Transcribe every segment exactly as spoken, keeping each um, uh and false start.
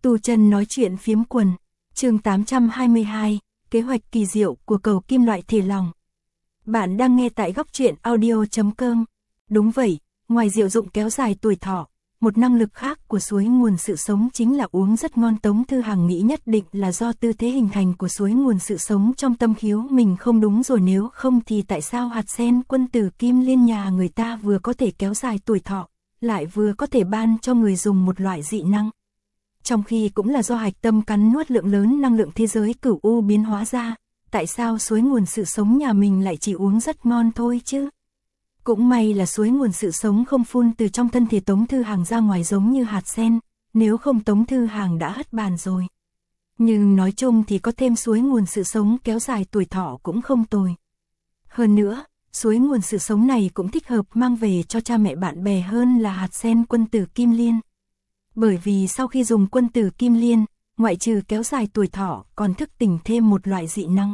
Tu chân nói chuyện phiếm quần, chương tám trăm hai mươi hai, kế hoạch kỳ diệu của cầu kim loại thể lòng. Bạn đang nghe tại góc truyện audio chấm com. Đúng vậy, ngoài diệu dụng kéo dài tuổi thọ, một năng lực khác của suối nguồn sự sống chính là uống rất ngon. Tống Thư Hằng nghĩ nhất định là do tư thế hình thành của suối nguồn sự sống trong tâm khiếu mình không đúng rồi, nếu không thì tại sao hạt sen quân tử kim liên nhà người ta vừa có thể kéo dài tuổi thọ, lại vừa có thể ban cho người dùng một loại dị năng. Trong khi cũng là do hạch tâm cắn nuốt lượng lớn năng lượng thế giới cửu u biến hóa ra, tại sao suối nguồn sự sống nhà mình lại chỉ uống rất ngon thôi chứ? Cũng may là suối nguồn sự sống không phun từ trong thân thể Tống Thư Hằng ra ngoài giống như hạt sen, nếu không Tống Thư Hằng đã hất bàn rồi. Nhưng nói chung thì có thêm suối nguồn sự sống kéo dài tuổi thọ cũng không tồi. Hơn nữa, suối nguồn sự sống này cũng thích hợp mang về cho cha mẹ bạn bè hơn là hạt sen quân tử kim liên. Bởi vì sau khi dùng quân tử kim liên, ngoại trừ kéo dài tuổi thọ còn thức tỉnh thêm một loại dị năng.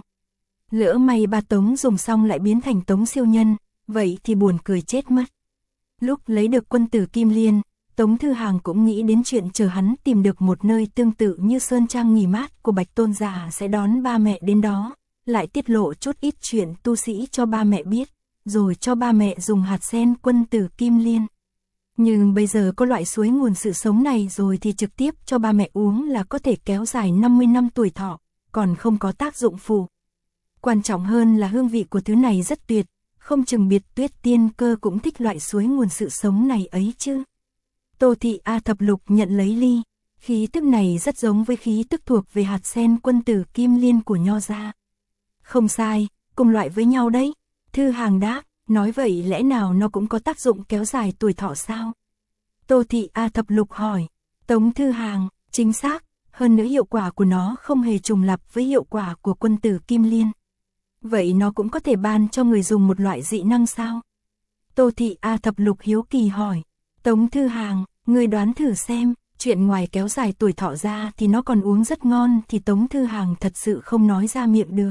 Lỡ may ba Tống dùng xong lại biến thành Tống siêu nhân, vậy thì buồn cười chết mất. Lúc lấy được quân tử kim liên, Tống Thư Hằng cũng nghĩ đến chuyện chờ hắn tìm được một nơi tương tự như Sơn Trang nghỉ mát của Bạch Tôn Giả sẽ đón ba mẹ đến đó, lại tiết lộ chút ít chuyện tu sĩ cho ba mẹ biết, rồi cho ba mẹ dùng hạt sen quân tử kim liên. Nhưng bây giờ có loại suối nguồn sự sống này rồi thì trực tiếp cho ba mẹ uống là có thể kéo dài năm mươi năm tuổi thọ, còn không có tác dụng phụ. Quan trọng hơn là hương vị của thứ này rất tuyệt, không chừng Biệt Tuyết Tiên Cơ cũng thích loại suối nguồn sự sống này ấy chứ. Tô Thị A Thập Lục nhận lấy ly, khí tức này rất giống với khí tức thuộc về hạt sen quân tử kim liên của Nho gia. Không sai, cùng loại với nhau đấy. Thư Hằng đáp, nói vậy lẽ nào nó cũng có tác dụng kéo dài tuổi thọ sao? Tô Thị A Thập Lục hỏi. Tống Thư Hằng, chính xác, hơn nữa hiệu quả của nó không hề trùng lặp với hiệu quả của quân tử kim liên. Vậy nó cũng có thể ban cho người dùng một loại dị năng sao? Tô Thị A Thập Lục hiếu kỳ hỏi. Tống Thư Hằng, ngươi đoán thử xem, chuyện ngoài kéo dài tuổi thọ ra thì nó còn uống rất ngon thì Tống Thư Hằng thật sự không nói ra miệng được.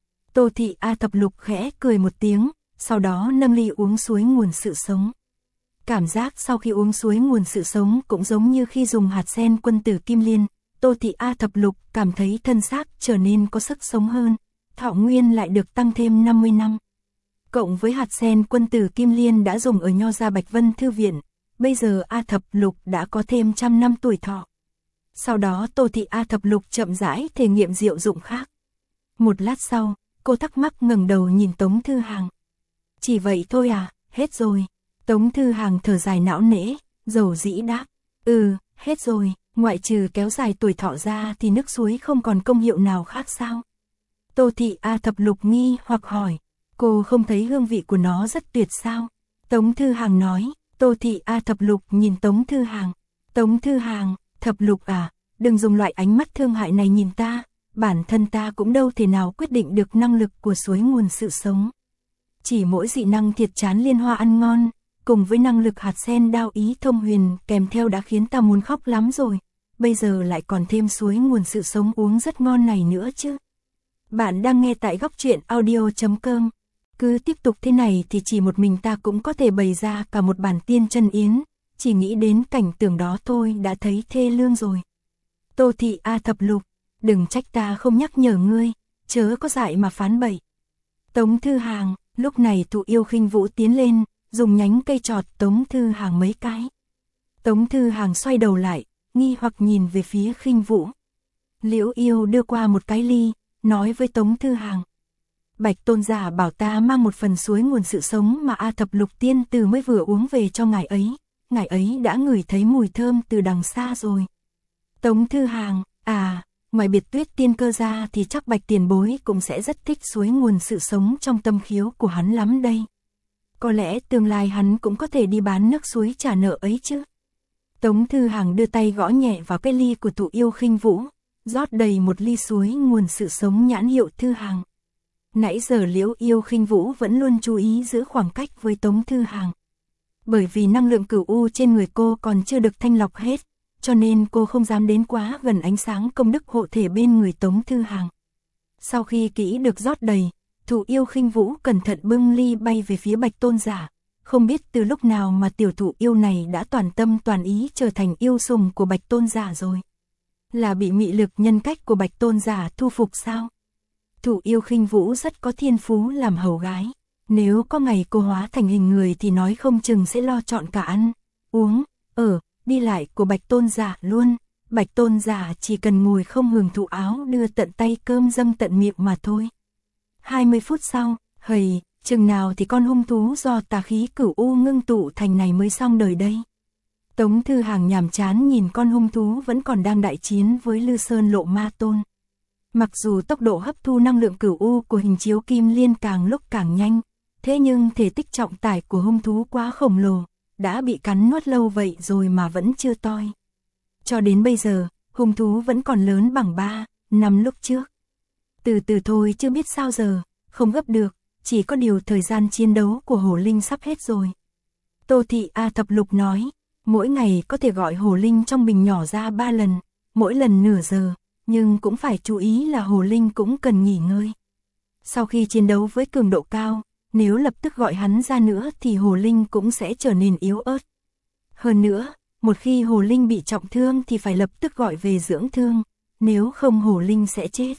Tô Thị A Thập Lục khẽ cười một tiếng, sau đó nâng ly uống suối nguồn sự sống. Cảm giác sau khi uống suối nguồn sự sống cũng giống như khi dùng hạt sen quân tử kim liên. Tô Thị A Thập Lục cảm thấy thân xác trở nên có sức sống hơn, thọ nguyên lại được tăng thêm năm mươi năm. Cộng với hạt sen quân tử kim liên đã dùng ở Nho gia Bạch Vân Thư Viện, bây giờ A Thập Lục đã có thêm trăm năm tuổi thọ. Sau đó Tô Thị A Thập Lục chậm rãi thể nghiệm diệu dụng khác. Một lát sau, cô thắc mắc ngẩng đầu nhìn Tống Thư Hằng. Chỉ vậy thôi à, hết rồi. Tống Thư Hằng thở dài não nễ, dầu dĩ đáp. Ừ, hết rồi, ngoại trừ kéo dài tuổi thọ ra thì nước suối không còn công hiệu nào khác sao? Tô Thị A Thập Lục nghi hoặc hỏi. Cô không thấy hương vị của nó rất tuyệt sao? Tống Thư Hằng nói. Tô Thị A Thập Lục nhìn Tống Thư Hằng. Tống Thư Hằng, Thập Lục à, đừng dùng loại ánh mắt thương hại này nhìn ta, bản thân ta cũng đâu thể nào quyết định được năng lực của suối nguồn sự sống. Chỉ mỗi dị năng thiệt chán liên hoa ăn ngon, cùng với năng lực hạt sen đao ý thông huyền kèm theo đã khiến ta muốn khóc lắm rồi, bây giờ lại còn thêm suối nguồn sự sống uống rất ngon này nữa chứ. Bạn đang nghe tại góc truyện audio chấm com. Cứ tiếp tục thế này thì chỉ một mình ta cũng có thể bày ra cả một bản tiên chân yến, chỉ nghĩ đến cảnh tượng đó thôi đã thấy thê lương rồi. Tô Thị A Thập Lục, đừng trách ta không nhắc nhở ngươi, chớ có dại mà phán bậy. Tống Thư Hằng, lúc này Thụ Yêu Khinh Vũ tiến lên, dùng nhánh cây chọt Tống Thư Hằng mấy cái. Tống Thư Hằng xoay đầu lại, nghi hoặc nhìn về phía Khinh Vũ. Liễu Yêu đưa qua một cái ly, nói với Tống Thư Hằng. Bạch Tôn Giả bảo ta mang một phần suối nguồn sự sống mà A Thập Lục tiên tử mới vừa uống về cho ngài ấy, ngài ấy đã ngửi thấy mùi thơm từ đằng xa rồi. Tống Thư Hằng, à, ngoài Biệt Tuyết Tiên Cơ ra thì chắc Bạch tiền bối cũng sẽ rất thích suối nguồn sự sống trong tâm khiếu của hắn lắm đây. Có lẽ tương lai hắn cũng có thể đi bán nước suối trả nợ ấy chứ. Tống Thư Hằng đưa tay gõ nhẹ vào cái ly của Thụ Yêu Khinh Vũ, rót đầy một ly suối nguồn sự sống nhãn hiệu Thư Hằng. Nãy giờ Liễu Yêu Khinh Vũ vẫn luôn chú ý giữ khoảng cách với Tống Thư Hằng. Bởi vì năng lượng cửu u trên người cô còn chưa được thanh lọc hết, cho nên cô không dám đến quá gần ánh sáng công đức hộ thể bên người Tống Thư Hằng. Sau khi kỹ được rót đầy, Thụ Yêu Khinh Vũ cẩn thận bưng ly bay về phía Bạch Tôn Giả. Không biết từ lúc nào mà tiểu thụ yêu này đã toàn tâm toàn ý trở thành yêu sùng của Bạch Tôn Giả rồi. Là bị mị lực nhân cách của Bạch Tôn giả thu phục sao? Thụ Yêu Khinh Vũ rất có thiên phú làm hầu gái. Nếu có ngày cô hóa thành hình người thì nói không chừng sẽ lo chọn cả ăn, uống, ở, đi lại của Bạch Tôn giả luôn. Bạch Tôn giả chỉ cần ngồi không hưởng thụ áo đưa tận tay cơm dâng tận miệng mà thôi. hai mươi phút sau, hầy, chừng nào thì con hung thú do tà khí Cửu U ngưng tụ thành này mới xong đời đây. Tống Thư Hàng nhàm chán nhìn con hung thú vẫn còn đang đại chiến với Lư Sơn Lộ Ma Tôn. Mặc dù tốc độ hấp thu năng lượng Cửu U của hình chiếu kim liên càng lúc càng nhanh, thế nhưng thể tích trọng tải của hung thú quá khổng lồ, đã bị cắn nuốt lâu vậy rồi mà vẫn chưa toi. Cho đến bây giờ, hung thú vẫn còn lớn bằng ba, năm lúc trước. Từ từ thôi chưa biết sao giờ, không gấp được, chỉ có điều thời gian chiến đấu của Hổ Linh sắp hết rồi. Tô Thị A Thập Lục nói, mỗi ngày có thể gọi Hổ Linh trong bình nhỏ ra ba lần, mỗi lần nửa giờ, nhưng cũng phải chú ý là Hổ Linh cũng cần nghỉ ngơi. Sau khi chiến đấu với cường độ cao, nếu lập tức gọi hắn ra nữa thì Hổ Linh cũng sẽ trở nên yếu ớt. Hơn nữa, một khi Hổ Linh bị trọng thương thì phải lập tức gọi về dưỡng thương, nếu không Hổ Linh sẽ chết.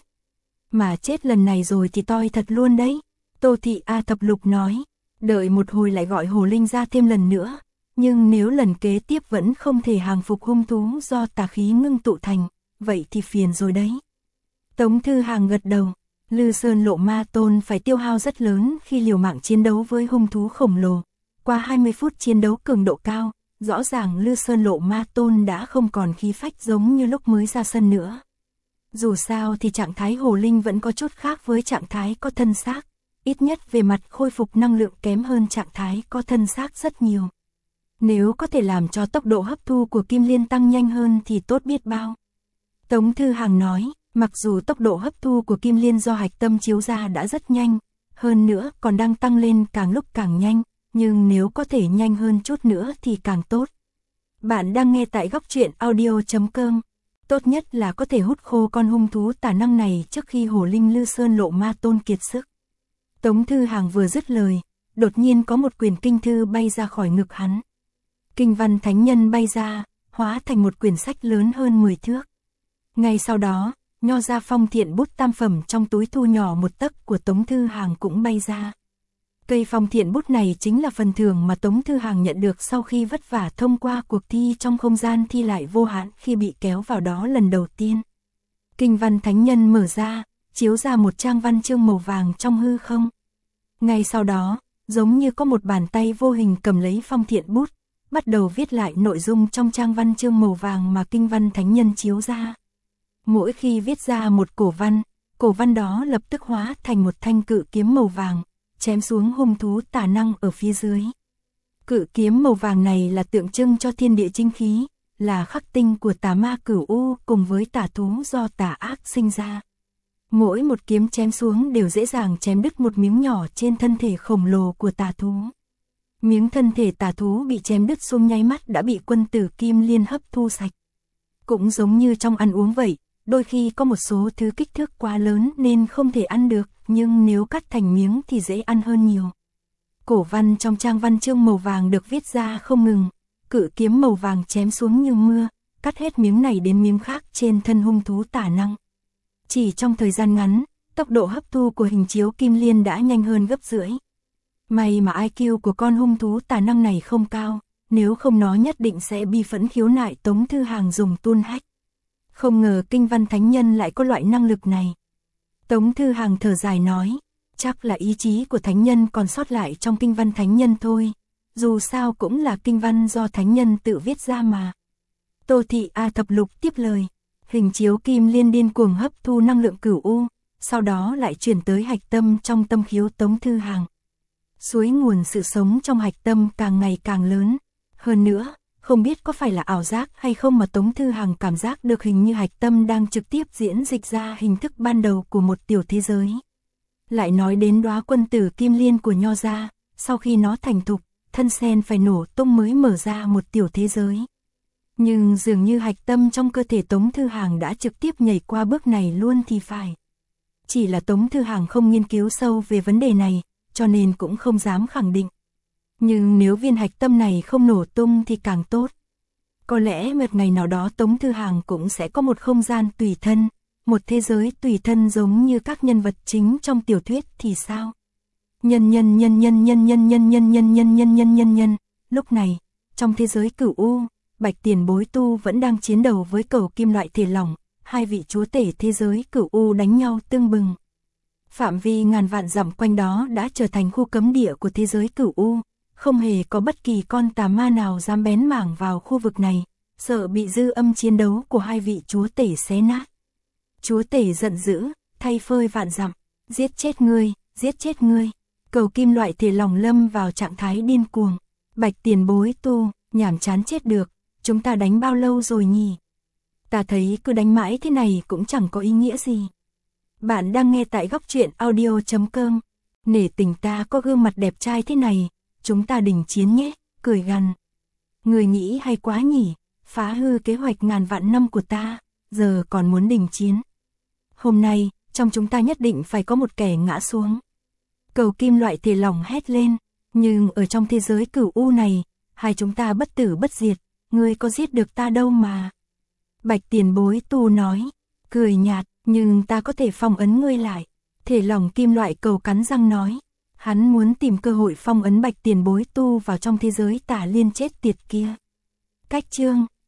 Mà chết lần này rồi thì toi thật luôn đấy. Tô Thị A Thập Lục nói, đợi một hồi lại gọi Hổ Linh ra thêm lần nữa, nhưng nếu lần kế tiếp vẫn không thể hàng phục hung thú do tà khí ngưng tụ thành, vậy thì phiền rồi đấy. Tống Thư Hàng gật đầu, Lư Sơn Lộ Ma Tôn phải tiêu hao rất lớn khi liều mạng chiến đấu với hung thú khổng lồ. Qua hai mươi phút chiến đấu cường độ cao, rõ ràng Lư Sơn Lộ Ma Tôn đã không còn khí phách giống như lúc mới ra sân nữa. Dù sao thì trạng thái Hổ Linh vẫn có chút khác với trạng thái có thân xác, ít nhất về mặt khôi phục năng lượng kém hơn trạng thái có thân xác rất nhiều. Nếu có thể làm cho tốc độ hấp thu của Kim Liên tăng nhanh hơn thì tốt biết bao. Tống Thư Hàng nói, mặc dù tốc độ hấp thu của Kim Liên do hạch tâm chiếu ra đã rất nhanh, hơn nữa còn đang tăng lên càng lúc càng nhanh, nhưng nếu có thể nhanh hơn chút nữa thì càng tốt. Bạn đang nghe tại góc truyện audio chấm com. Tốt nhất là có thể hút khô con hung thú tà năng này trước khi Hổ Linh Lư Sơn Lộ Ma Tôn kiệt sức. Tống Thư Hàng vừa dứt lời, đột nhiên có một quyển kinh thư bay ra khỏi ngực hắn. Kinh văn thánh nhân bay ra, hóa thành một quyển sách lớn hơn mười thước. Ngay sau đó, Nho Gia Phong Thiện bút tam phẩm trong túi thu nhỏ một tấc của Tống Thư Hàng cũng bay ra. Cây Phong Thiện bút này chính là phần thưởng mà Tống Thư Hàng nhận được sau khi vất vả thông qua cuộc thi trong không gian thi lại vô hạn khi bị kéo vào đó lần đầu tiên. Kinh văn thánh nhân mở ra, chiếu ra một trang văn chương màu vàng trong hư không. Ngay sau đó, giống như có một bàn tay vô hình cầm lấy Phong Thiện bút, bắt đầu viết lại nội dung trong trang văn chương màu vàng mà kinh văn thánh nhân chiếu ra. Mỗi khi viết ra một cổ văn, cổ văn đó lập tức hóa thành một thanh cự kiếm màu vàng, chém xuống hung thú tà năng ở phía dưới. Cự kiếm màu vàng này là tượng trưng cho thiên địa chính khí, là khắc tinh của tà ma Cửu U cùng với tà thú do tà ác sinh ra. Mỗi một kiếm chém xuống đều dễ dàng chém đứt một miếng nhỏ trên thân thể khổng lồ của tà thú. Miếng thân thể tà thú bị chém đứt xuống nháy mắt đã bị quân tử Kim Liên hấp thu sạch. Cũng giống như trong ăn uống vậy, đôi khi có một số thứ kích thước quá lớn nên không thể ăn được, nhưng nếu cắt thành miếng thì dễ ăn hơn nhiều. Cổ văn trong trang văn chương màu vàng được viết ra không ngừng, cự kiếm màu vàng chém xuống như mưa, cắt hết miếng này đến miếng khác trên thân hung thú tà năng. Chỉ trong thời gian ngắn, tốc độ hấp thu của hình chiếu Kim Liên đã nhanh hơn gấp rưỡi. May mà i kiu của con hung thú tà năng này không cao, nếu không nó nhất định sẽ bi phẫn khiếu nại Tống Thư Hàng dùng tuôn hách. Không ngờ kinh văn thánh nhân lại có loại năng lực này. Tống Thư Hàng thở dài nói, chắc là ý chí của thánh nhân còn sót lại trong kinh văn thánh nhân thôi, dù sao cũng là kinh văn do thánh nhân tự viết ra mà. Tô Thị A Thập Lục tiếp lời, hình chiếu Kim Liên điên cuồng hấp thu năng lượng Cửu U, sau đó lại chuyển tới hạch tâm trong tâm khiếu Tống Thư Hàng. Suối nguồn sự sống trong hạch tâm càng ngày càng lớn, hơn nữa, không biết có phải là ảo giác hay không mà Tống Thư Hàng cảm giác được hình như hạch tâm đang trực tiếp diễn dịch ra hình thức ban đầu của một tiểu thế giới. Lại nói đến đóa quân tử Kim Liên của Nho Gia, sau khi nó thành thục, thân sen phải nổ tung mới mở ra một tiểu thế giới. Nhưng dường như hạch tâm trong cơ thể Tống Thư Hàng đã trực tiếp nhảy qua bước này luôn thì phải. Chỉ là Tống Thư Hàng không nghiên cứu sâu về vấn đề này, cho nên cũng không dám khẳng định. Nhưng nếu viên hạch tâm này không nổ tung thì càng tốt. Có lẽ một ngày nào đó Tống Thư Hàng cũng sẽ có một không gian tùy thân, một thế giới tùy thân giống như các nhân vật chính trong tiểu thuyết thì sao? Nhân nhân nhân nhân nhân nhân nhân nhân nhân nhân nhân nhân nhân nhân. Lúc này, trong thế giới Cửu U, Bạch Tiền Bối Tu vẫn đang chiến đấu với cầu kim loại thể lỏng, hai vị chúa tể thế giới Cửu U đánh nhau tương bừng. Phạm vi ngàn vạn dặm quanh đó đã trở thành khu cấm địa của thế giới Cửu U, không hề có bất kỳ con tà ma nào dám bén mảng vào khu vực này, sợ bị dư âm chiến đấu của hai vị chúa tể xé nát. Chúa tể giận dữ, thay phơi vạn dặm, giết chết ngươi, giết chết ngươi. Cầu kim loại thể lỏng lâm vào trạng thái điên cuồng. Bạch Tiền Bối Tu, nhảm chán chết được, chúng ta đánh bao lâu rồi nhỉ? Ta thấy cứ đánh mãi thế này cũng chẳng có ý nghĩa gì. Bạn đang nghe tại góc truyện audio chấm com. Nể tình ta có gương mặt đẹp trai thế này, chúng ta đình chiến nhé, cười gằn. Người nghĩ hay quá nhỉ, phá hư kế hoạch ngàn vạn năm của ta, giờ còn muốn đình chiến. Hôm nay, trong chúng ta nhất định phải có một kẻ ngã xuống. Cầu kim loại thể lỏng hét lên, nhưng ở trong thế giới Cửu U này, hai chúng ta bất tử bất diệt, ngươi có giết được ta đâu mà. Bạch Tiền Bối Tu nói, cười nhạt, nhưng ta có thể phong ấn ngươi lại. Thể lỏng kim loại cầu cắn răng nói, hắn muốn tìm cơ hội phong ấn Bạch Tiền Bối Tu vào trong thế giới tả liên chết tiệt kia. Cách chương